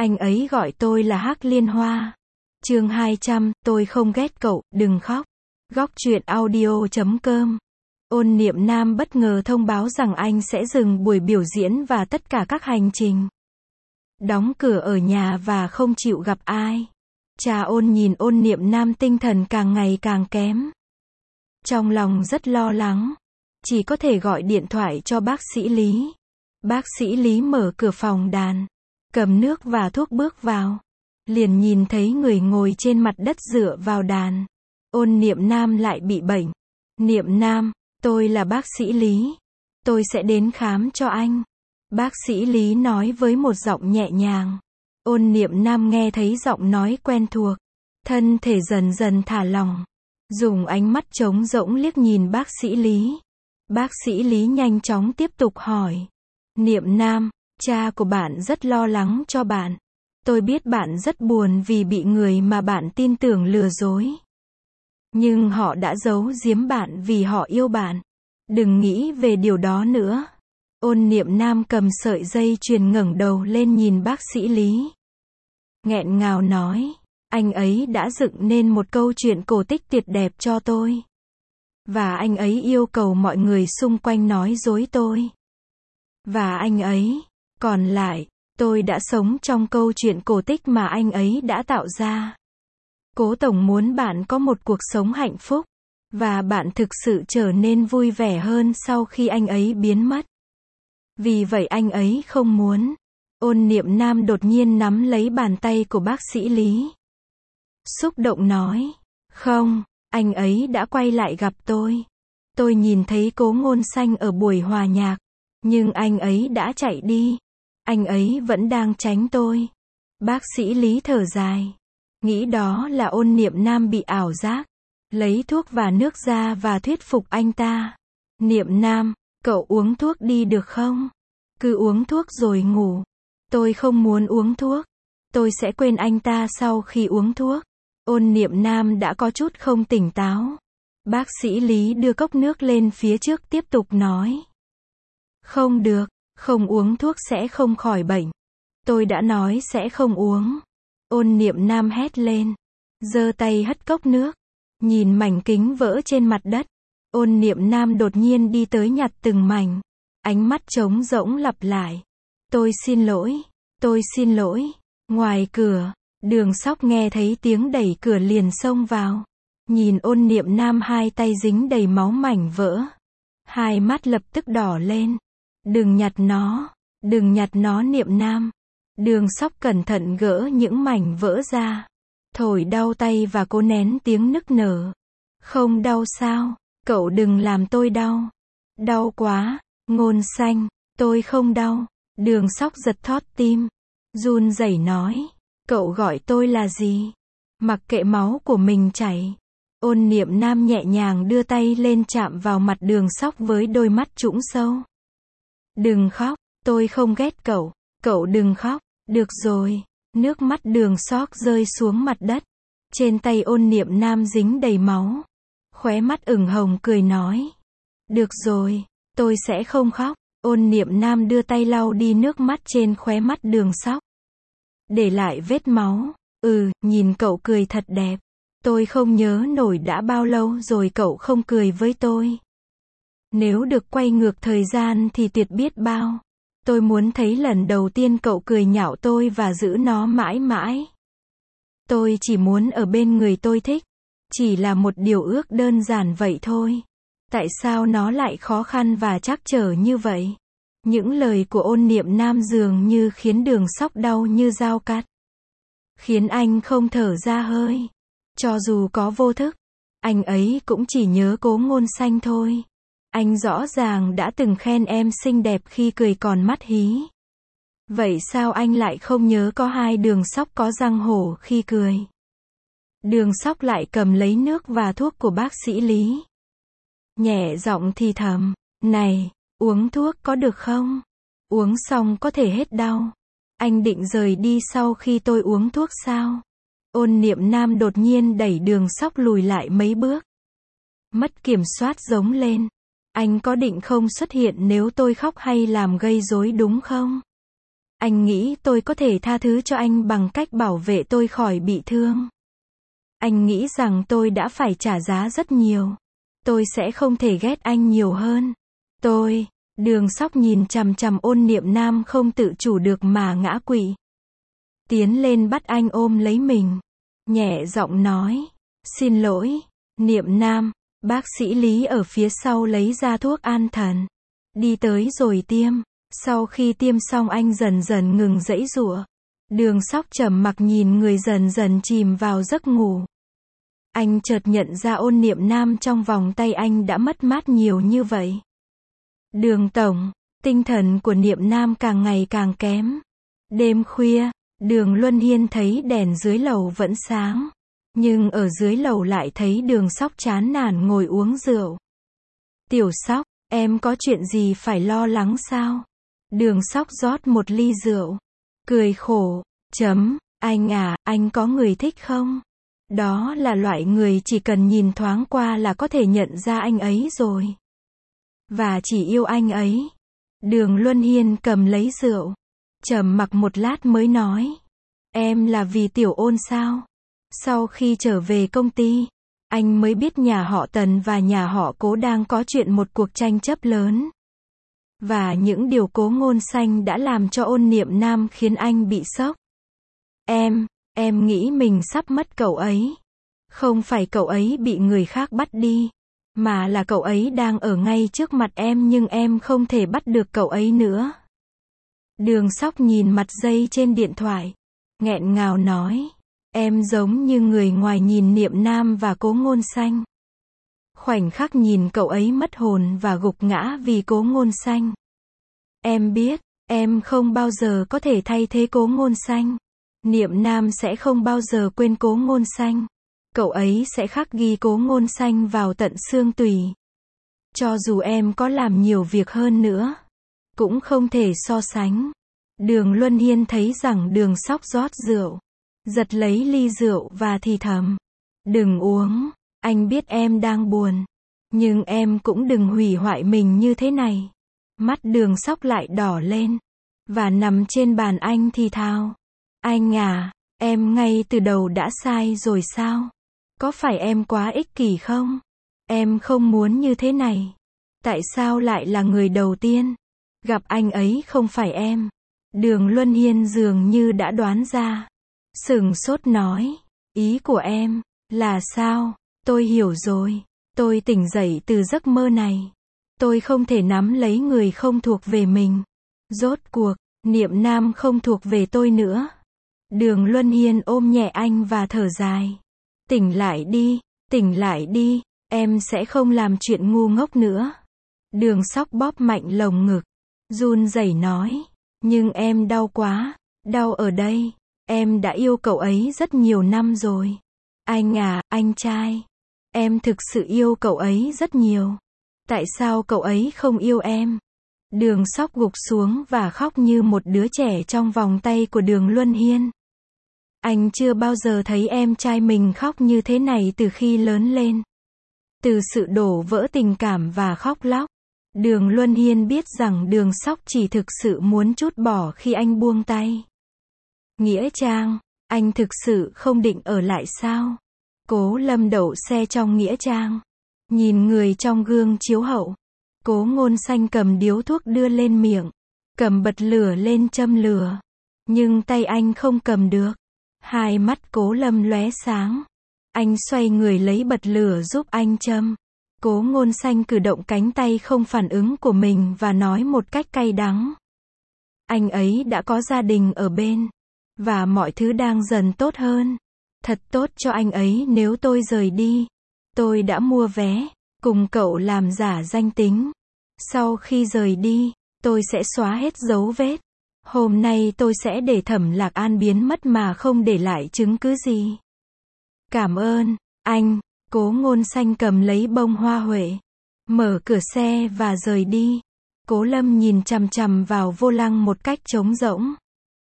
Anh ấy gọi tôi là Hắc Liên Hoa. Chương 200, tôi không ghét cậu, đừng khóc. Góc truyện audio.com. Ôn Niệm Nam bất ngờ thông báo rằng anh sẽ dừng buổi biểu diễn và tất cả các hành trình. Đóng cửa ở nhà và không chịu gặp ai. Cha Ôn nhìn Ôn Niệm Nam tinh thần càng ngày càng kém. Trong lòng rất lo lắng. Chỉ có thể gọi điện thoại cho bác sĩ Lý. Bác sĩ Lý mở cửa phòng đàn. Cầm nước và thuốc bước vào. Liền nhìn thấy người ngồi trên mặt đất dựa vào đàn. Ôn Niệm Nam lại bị bệnh. Niệm Nam, tôi là bác sĩ Lý. Tôi sẽ đến khám cho anh. Bác sĩ Lý nói với một giọng nhẹ nhàng. Ôn Niệm Nam nghe thấy giọng nói quen thuộc. Thân thể dần dần thả lỏng. Dùng ánh mắt trống rỗng liếc nhìn bác sĩ Lý. Bác sĩ Lý nhanh chóng tiếp tục hỏi. Niệm Nam, cha của bạn rất lo lắng cho bạn. Tôi biết bạn rất buồn vì bị người mà bạn tin tưởng lừa dối. Nhưng họ đã giấu giếm bạn vì họ yêu bạn. Đừng nghĩ về điều đó nữa. Ôn Niệm Nam cầm sợi dây chuyền ngẩng đầu lên nhìn bác sĩ Lý. Nghẹn ngào nói, anh ấy đã dựng nên một câu chuyện cổ tích tuyệt đẹp cho tôi. Và anh ấy yêu cầu mọi người xung quanh nói dối tôi. Và anh ấy, còn lại, tôi đã sống trong câu chuyện cổ tích mà anh ấy đã tạo ra. Cố Tổng muốn bạn có một cuộc sống hạnh phúc. Và bạn thực sự trở nên vui vẻ hơn sau khi anh ấy biến mất. Vì vậy anh ấy không muốn. Ôn Niệm Nam đột nhiên nắm lấy bàn tay của bác sĩ Lý. Xúc động nói. Không, anh ấy đã quay lại gặp tôi. Tôi nhìn thấy Cố Ngôn Xanh ở buổi hòa nhạc. Nhưng anh ấy đã chạy đi. Anh ấy vẫn đang tránh tôi. Bác sĩ Lý thở dài. Nghĩ đó là Ôn Niệm Nam bị ảo giác. Lấy thuốc và nước ra và thuyết phục anh ta. Niệm Nam, cậu uống thuốc đi được không? Cứ uống thuốc rồi ngủ. Tôi không muốn uống thuốc. Tôi sẽ quên anh ta sau khi uống thuốc. Ôn Niệm Nam đã có chút không tỉnh táo. Bác sĩ Lý đưa cốc nước lên phía trước tiếp tục nói. Không được, không uống thuốc sẽ không khỏi bệnh. Tôi đã nói sẽ không uống. Ôn Niệm Nam hét lên. Giơ tay hất cốc nước. Nhìn mảnh kính vỡ trên mặt đất. Ôn Niệm Nam đột nhiên đi tới nhặt từng mảnh. Ánh mắt trống rỗng lặp lại. Tôi xin lỗi. Tôi xin lỗi. Ngoài cửa, Đường Sóc nghe thấy tiếng đẩy cửa liền xông vào. Nhìn Ôn Niệm Nam hai tay dính đầy máu mảnh vỡ. Hai mắt lập tức đỏ lên. Đừng nhặt nó. Đừng nhặt nó Niệm Nam. Đường Sóc cẩn thận gỡ những mảnh vỡ ra. Thổi đau tay và cố nén tiếng nức nở. Không đau sao? Cậu đừng làm tôi đau. Đau quá. Ngôn Xanh, tôi không đau. Đường Sóc giật thót tim. Run rẩy nói. Cậu gọi tôi là gì? Mặc kệ máu của mình chảy. Ôn Niệm Nam nhẹ nhàng đưa tay lên chạm vào mặt Đường Sóc với đôi mắt trũng sâu. Đừng khóc, tôi không ghét cậu. Cậu đừng khóc. Được rồi. Nước mắt Đường Sóc rơi xuống mặt đất. Trên tay Ôn Niệm Nam dính đầy máu. Khóe mắt ửng hồng cười nói. Được rồi, tôi sẽ không khóc. Ôn Niệm Nam đưa tay lau đi nước mắt trên khóe mắt Đường Sóc. Để lại vết máu. Nhìn cậu cười thật đẹp. Tôi không nhớ nổi đã bao lâu rồi cậu không cười với tôi. Nếu được quay ngược thời gian thì tuyệt biết bao. Tôi muốn thấy lần đầu tiên cậu cười nhạo tôi và giữ nó mãi mãi. Tôi chỉ muốn ở bên người tôi thích. Chỉ là một điều ước đơn giản vậy thôi. Tại sao nó lại khó khăn và trắc trở như vậy? Những lời của Ôn Niệm Nam dường như khiến Đường Sóc đau như dao cắt. Khiến anh không thở ra hơi. Cho dù có vô thức, anh ấy cũng chỉ nhớ Cố Ngôn Xanh thôi. Anh rõ ràng đã từng khen em xinh đẹp khi cười còn mắt hí. Vậy sao anh lại không nhớ có hai Đường Sóc có răng hổ khi cười? Đường Sóc lại cầm lấy nước và thuốc của bác sĩ Lý. Nhẹ giọng thì thầm. Này, uống thuốc có được không? Uống xong có thể hết đau. Anh định rời đi sau khi tôi uống thuốc sao? Ôn Niệm Nam đột nhiên đẩy Đường Sóc lùi lại mấy bước. Mất kiểm soát giống lên. Anh có định không xuất hiện nếu tôi khóc hay làm gây rối đúng không? Anh nghĩ tôi có thể tha thứ cho anh bằng cách bảo vệ tôi khỏi bị thương. Anh nghĩ rằng tôi đã phải trả giá rất nhiều. Tôi sẽ không thể ghét anh nhiều hơn. Đường Sóc nhìn chằm chằm Ôn Niệm Nam không tự chủ được mà ngã quỵ. Tiến lên bắt anh ôm lấy mình. Nhẹ giọng nói. Xin lỗi, Niệm Nam. Bác sĩ Lý ở phía sau lấy ra thuốc an thần. Đi tới rồi tiêm. Sau khi tiêm xong anh dần dần ngừng giãy giụa. Đường Sóc trầm mặc nhìn người dần dần chìm vào giấc ngủ. Anh chợt nhận ra Ôn Niệm Nam trong vòng tay anh đã mất mát nhiều như vậy. Đường tổng, tinh thần của Niệm Nam càng ngày càng kém. Đêm khuya, Đường Luân Hiên thấy đèn dưới lầu vẫn sáng. Nhưng ở dưới lầu lại thấy Đường Sóc chán nản ngồi uống rượu. Tiểu Sóc, em có chuyện gì phải lo lắng sao? Đường Sóc rót một ly rượu. Cười khổ, anh à, anh có người thích không? Đó là loại người chỉ cần nhìn thoáng qua là có thể nhận ra anh ấy rồi. Và chỉ yêu anh ấy. Đường Luân Hiên cầm lấy rượu. Trầm mặc một lát mới nói. Em là vì Tiểu Ôn sao? Sau khi trở về công ty, anh mới biết nhà họ Tần và nhà họ Cố đang có chuyện một cuộc tranh chấp lớn. Và những điều Cố Ngôn Xanh đã làm cho Ôn Niệm Nam khiến anh bị sốc. Em nghĩ mình sắp mất cậu ấy. Không phải cậu ấy bị người khác bắt đi, mà là cậu ấy đang ở ngay trước mặt em nhưng em không thể bắt được cậu ấy nữa. Đường Sóc nhìn mặt giây trên điện thoại, nghẹn ngào nói. Em giống như người ngoài nhìn Niệm Nam và Cố Ngôn Xanh. Khoảnh khắc nhìn cậu ấy mất hồn và gục ngã vì Cố Ngôn Xanh. Em biết, em không bao giờ có thể thay thế Cố Ngôn Xanh. Niệm Nam sẽ không bao giờ quên Cố Ngôn Xanh. Cậu ấy sẽ khắc ghi Cố Ngôn Xanh vào tận xương tủy. Cho dù em có làm nhiều việc hơn nữa, cũng không thể so sánh. Đường Luân Hiên thấy rằng Đường Sóc rót rượu, giật lấy ly rượu và thì thầm. Đừng uống, anh biết em đang buồn. Nhưng em cũng đừng hủy hoại mình như thế này. Mắt Đường Sóc lại đỏ lên. Và nằm trên bàn anh thì thào. Anh à, em ngay từ đầu đã sai rồi sao? Có phải em quá ích kỷ không? Em không muốn như thế này. Tại sao lại là người đầu tiên? Gặp anh ấy không phải em. Đường Luân Hiên dường như đã đoán ra. Sửng sốt nói. Ý của em là sao? Tôi hiểu rồi. Tôi tỉnh dậy từ giấc mơ này. Tôi không thể nắm lấy người không thuộc về mình. Rốt cuộc, Niệm Nam không thuộc về tôi nữa. Đường Luân Hiên ôm nhẹ anh và thở dài. Tỉnh lại đi, em sẽ không làm chuyện ngu ngốc nữa. Đường Sóc bóp mạnh lồng ngực, run rẩy nói. Nhưng em đau quá, đau ở đây. Em đã yêu cậu ấy rất nhiều năm rồi. Anh à, anh trai. Em thực sự yêu cậu ấy rất nhiều. Tại sao cậu ấy không yêu em? Đường Sóc gục xuống và khóc như một đứa trẻ trong vòng tay của Đường Luân Hiên. Anh chưa bao giờ thấy em trai mình khóc như thế này từ khi lớn lên. Từ sự đổ vỡ tình cảm và khóc lóc, Đường Luân Hiên biết rằng Đường Sóc chỉ thực sự muốn trút bỏ khi anh buông tay. Nghĩa Trang, anh thực sự không định ở lại sao? Cố Lâm đậu xe trong Nghĩa Trang. Nhìn người trong gương chiếu hậu. Cố Ngôn Xanh cầm điếu thuốc đưa lên miệng. Cầm bật lửa lên châm lửa. Nhưng tay anh không cầm được. Hai mắt Cố Lâm lóe sáng. Anh xoay người lấy bật lửa giúp anh châm. Cố Ngôn Xanh cử động cánh tay không phản ứng của mình và nói một cách cay đắng. Anh ấy đã có gia đình ở bên. Và mọi thứ đang dần tốt hơn. Thật tốt cho anh ấy nếu tôi rời đi. Tôi đã mua vé, cùng cậu làm giả danh tính. Sau khi rời đi, tôi sẽ xóa hết dấu vết. Hôm nay tôi sẽ để Thẩm Lạc An biến mất mà không để lại chứng cứ gì. Cảm ơn, anh. Cố Ngôn Xanh cầm lấy bông hoa huệ, mở cửa xe và rời đi. Cố Lâm nhìn chằm chằm vào vô lăng một cách trống rỗng.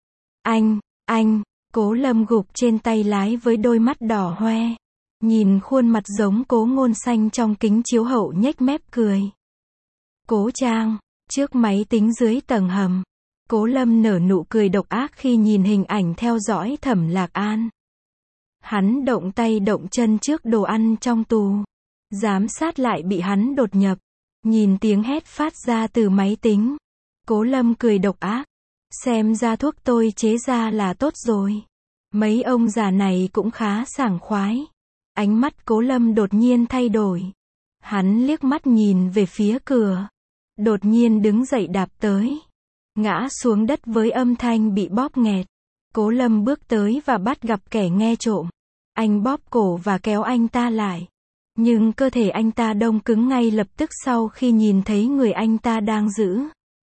Anh, Cố Lâm gục trên tay lái với đôi mắt đỏ hoe. Nhìn khuôn mặt giống Cố Ngôn Xanh trong kính chiếu hậu nhếch mép cười. Cố Trang, trước máy tính dưới tầng hầm. Cố Lâm nở nụ cười độc ác khi nhìn hình ảnh theo dõi Thẩm Lạc An. Hắn động tay động chân trước đồ ăn trong tù. Giám sát lại bị hắn đột nhập. Nhìn tiếng hét phát ra từ máy tính. Cố Lâm cười độc ác. Xem ra thuốc tôi chế ra là tốt rồi. Mấy ông già này cũng khá sảng khoái. Ánh mắt Cố Lâm đột nhiên thay đổi. Hắn liếc mắt nhìn về phía cửa. Đột nhiên đứng dậy đạp tới. Ngã xuống đất với âm thanh bị bóp nghẹt. Cố Lâm bước tới và bắt gặp kẻ nghe trộm. Anh bóp cổ và kéo anh ta lại. Nhưng cơ thể anh ta đông cứng ngay lập tức sau khi nhìn thấy người anh ta đang giữ.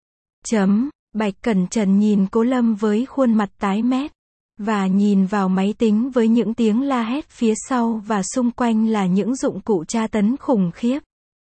Bạch Cẩn Trần nhìn Cố Lâm với khuôn mặt tái mét. Và nhìn vào máy tính với những tiếng la hét phía sau và xung quanh là những dụng cụ tra tấn khủng khiếp.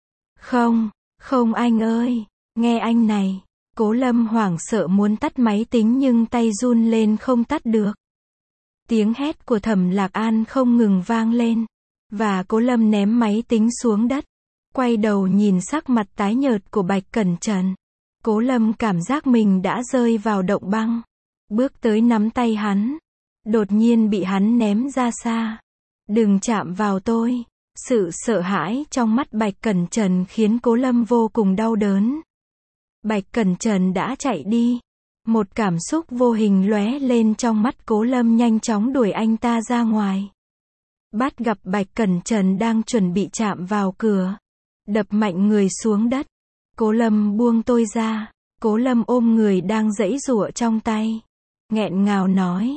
Không anh ơi, nghe anh này. Cố Lâm hoảng sợ muốn tắt máy tính nhưng tay run lên không tắt được. Tiếng hét của Thẩm Lạc An không ngừng vang lên. Và Cố Lâm ném máy tính xuống đất. Quay đầu nhìn sắc mặt tái nhợt của Bạch Cẩn Trần. Cố Lâm cảm giác mình đã rơi vào động băng. Bước tới nắm tay hắn. Đột nhiên bị hắn ném ra xa. Đừng chạm vào tôi. Sự sợ hãi trong mắt Bạch Cẩn Trần khiến Cố Lâm vô cùng đau đớn. Bạch Cẩn Trần đã chạy đi. Một cảm xúc vô hình lóe lên trong mắt Cố Lâm, nhanh chóng đuổi anh ta ra ngoài. Bắt gặp Bạch Cẩn Trần đang chuẩn bị chạm vào cửa. Đập mạnh người xuống đất. Cố Lâm buông tôi ra. Cố Lâm ôm người đang giãy giụa trong tay. Nghẹn ngào nói.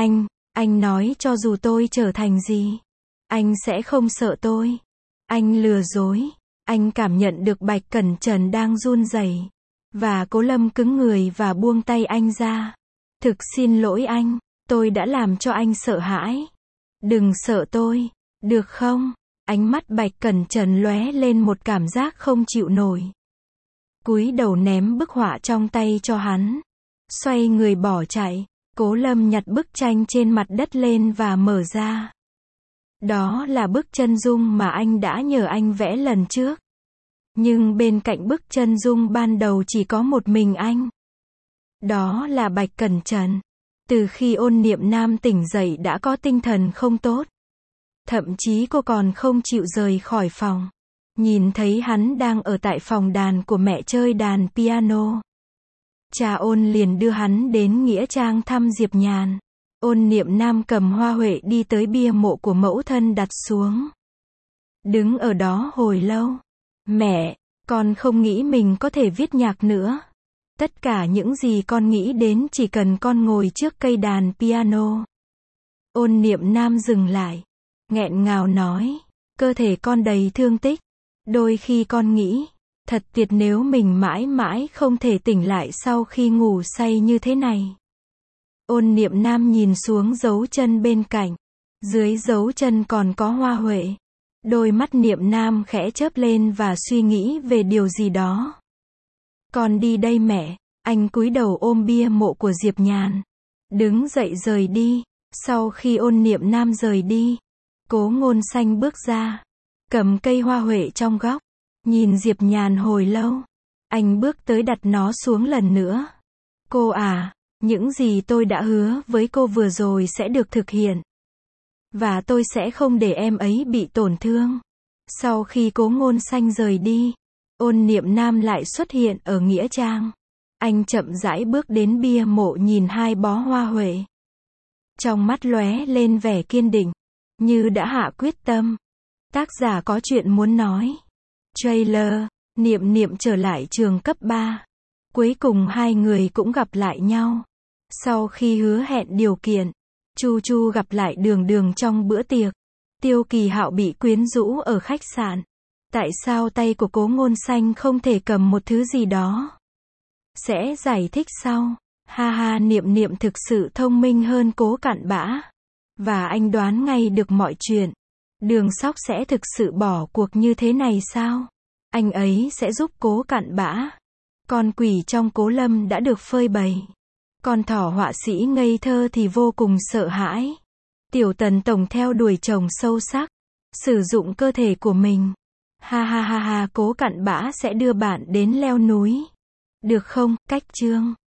Anh nói cho dù tôi trở thành gì, anh sẽ không sợ tôi. Anh lừa dối. Anh cảm nhận được Bạch Cẩn Trần đang run rẩy. Và Cố Lâm cứng người và buông tay anh ra. Thực xin lỗi anh. Tôi đã làm cho anh sợ hãi. Đừng sợ tôi. Được không? Ánh mắt Bạch Cẩn Trần lóe lên một cảm giác không chịu nổi. Cúi đầu ném bức họa trong tay cho hắn. Xoay người bỏ chạy. Cố Lâm nhặt bức tranh trên mặt đất lên và mở ra. Đó là bức chân dung mà anh đã nhờ anh vẽ lần trước. Nhưng bên cạnh bức chân dung ban đầu chỉ có một mình anh. Đó là Bạch Cẩn Trần. Từ khi Ôn Niệm Nam tỉnh dậy đã có tinh thần không tốt. Thậm chí cô còn không chịu rời khỏi phòng. Nhìn thấy hắn đang ở tại phòng đàn của mẹ chơi đàn piano. Cha Ôn liền đưa hắn đến nghĩa trang thăm Diệp Nhàn. Ôn Niệm Nam cầm hoa huệ đi tới bia mộ của mẫu thân đặt xuống. Đứng ở đó hồi lâu. Mẹ, con không nghĩ mình có thể viết nhạc nữa. Tất cả những gì con nghĩ đến chỉ cần con ngồi trước cây đàn piano. Ôn Niệm Nam dừng lại. Nghẹn ngào nói. Cơ thể con đầy thương tích. Đôi khi con nghĩ. Thật tuyệt nếu mình mãi mãi không thể tỉnh lại sau khi ngủ say như thế này. Ôn Niệm Nam nhìn xuống dấu chân bên cạnh. Dưới dấu chân còn có hoa huệ. Đôi mắt Niệm Nam khẽ chớp lên và suy nghĩ về điều gì đó. Con đi đây mẹ. Anh cúi đầu ôm bia mộ của Diệp Nhàn. Đứng dậy rời đi. Sau khi Ôn Niệm Nam rời đi, Cố Ngôn Xanh bước ra. Cầm cây hoa huệ trong góc. Nhìn Diệp Nhàn hồi lâu. Anh bước tới đặt nó xuống lần nữa. Cô à, những gì tôi đã hứa với cô vừa rồi sẽ được thực hiện. Và tôi sẽ không để em ấy bị tổn thương. Sau khi Cố Ngôn Xanh rời đi, Ôn Niệm Nam lại xuất hiện ở nghĩa trang. Anh chậm rãi bước đến bia mộ nhìn hai bó hoa huệ. Trong mắt lóe lên vẻ kiên định, như đã hạ quyết tâm. Tác giả có chuyện muốn nói. Trailer, Niệm Niệm trở lại trường cấp 3. Cuối cùng hai người cũng gặp lại nhau. Sau khi hứa hẹn điều kiện, Chu Chu gặp lại Đường Đường trong bữa tiệc. Tiêu Kỳ Hạo bị quyến rũ ở khách sạn. Tại sao tay của Cố Ngôn Xanh không thể cầm một thứ gì đó? Sẽ giải thích sau. Ha ha, Niệm Niệm thực sự thông minh hơn Cố Cặn Bã. Và anh đoán ngay được mọi chuyện. Đường Sóc sẽ thực sự bỏ cuộc như thế này sao? Anh ấy sẽ giúp Cố Cặn Bã. Con quỷ trong Cố Lâm đã được phơi bày. Con thỏ họa sĩ ngây thơ thì vô cùng sợ hãi. Tiểu Tần Tổng theo đuổi chồng sâu sắc. Sử dụng cơ thể của mình. Ha ha ha ha, Cố Cặn Bã sẽ đưa bạn đến leo núi. Được không? Cách chương